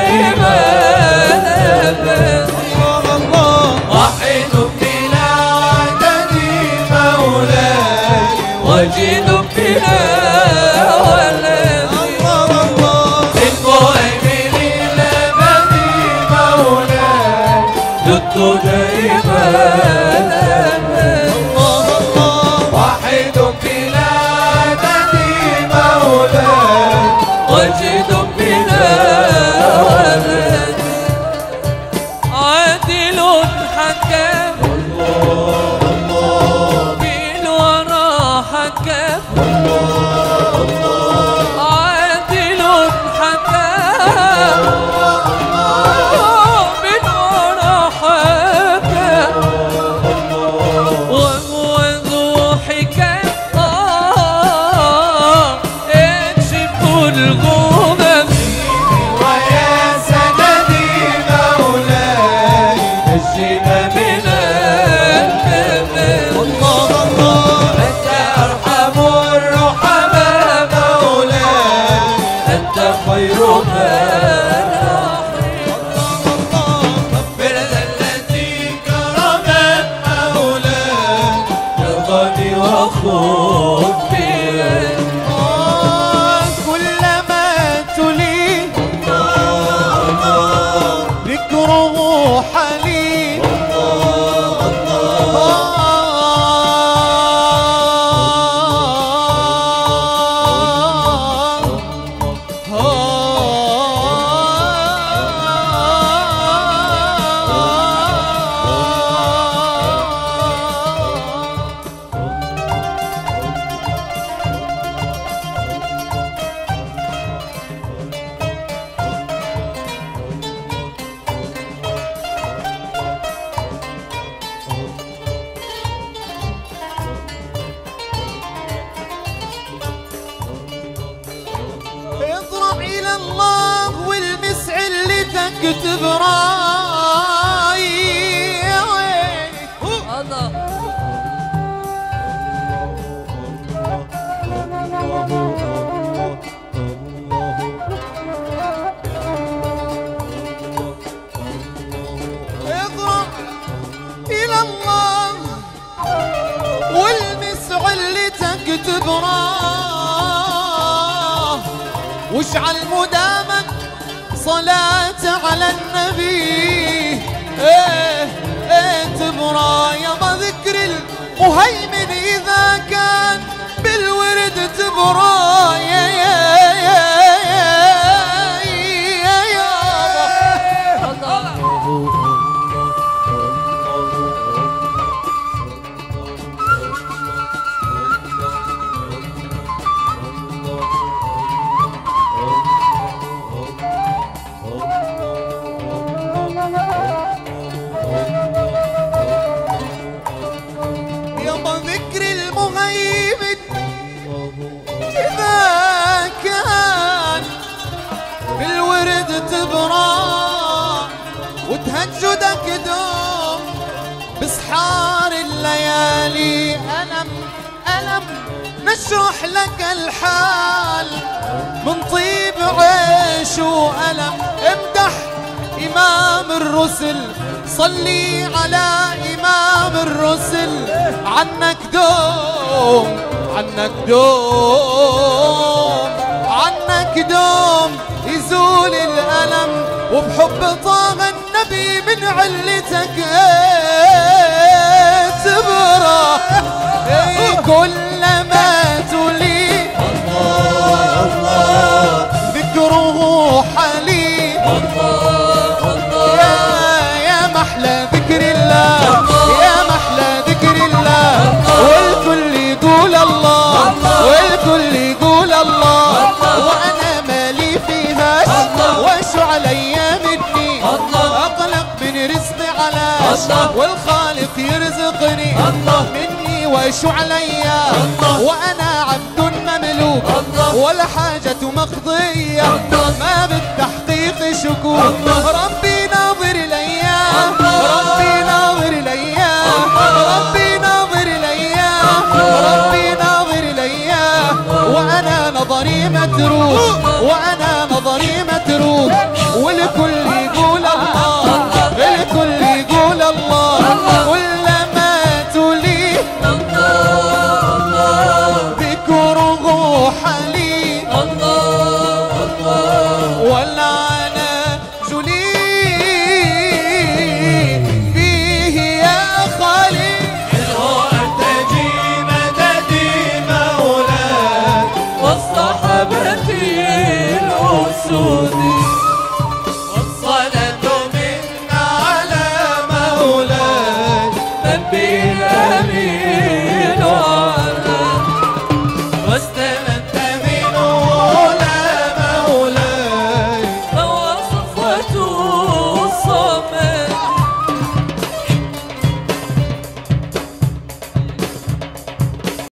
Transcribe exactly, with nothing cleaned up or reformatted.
دائما أبدا. وحيد بلا عدد مولاي وجد بلا ولد. للمؤمن الأبد مولاي جدت دائما أبدا. وحيد بلا عدد مولاي وجد بلا ولد. عادل حكم بالورى حكم. عادل حكم بالورى حكم. وهو ذو حكم يكشف الغمم. ويا سندي مولاي نجنا من الكمم. أنت أرحم الرحماء مولاي أنت خير من غفر التي كرمت مولاي يرضني وخذ بيدي. كلما تلي ذكره حليم. اضرع إلى الله والمس علتك تبراي. الله. اضرع إلى الله والمس علتك تبراه. واشعل مدامك صلاة على النبي. ايه ايه تبرى يابا ذكر المهيمن إذا كان بالورد تبرى. يا يا يا يا يابا. يابا ذكر المهيمن إذا كان بالورد تبرى. وتهجدك دوم بسحار الليالي. ألم ألم نشرح لك الحال من طيب عيش وألم. امدح إمام الرسل صلي على إمام الرسل. عنك دوم عنك دوم عنك دوم يزول الألم. وبحب طه النبي من علتك ايه تبرى. ايه كلما تلي ذكره حليم. يا يا محلى ذكر الله يا محلى ذكر الله. والكل يقول الله والكل يقول الله. وانا مالي فيها وشو علي مني. اقلق من رزقي على والخالق يرزقني مني وشو علي. وانا عبد مملوك ولا حاجة مقضية. ما بالتحقيق شكوك ربي ناظر الايام. ربي ناظر الايام. ربي ناظر الايام. ربي ناظر الايام. وانا نظري متروك وانا نظري متروك. والكل مفتوح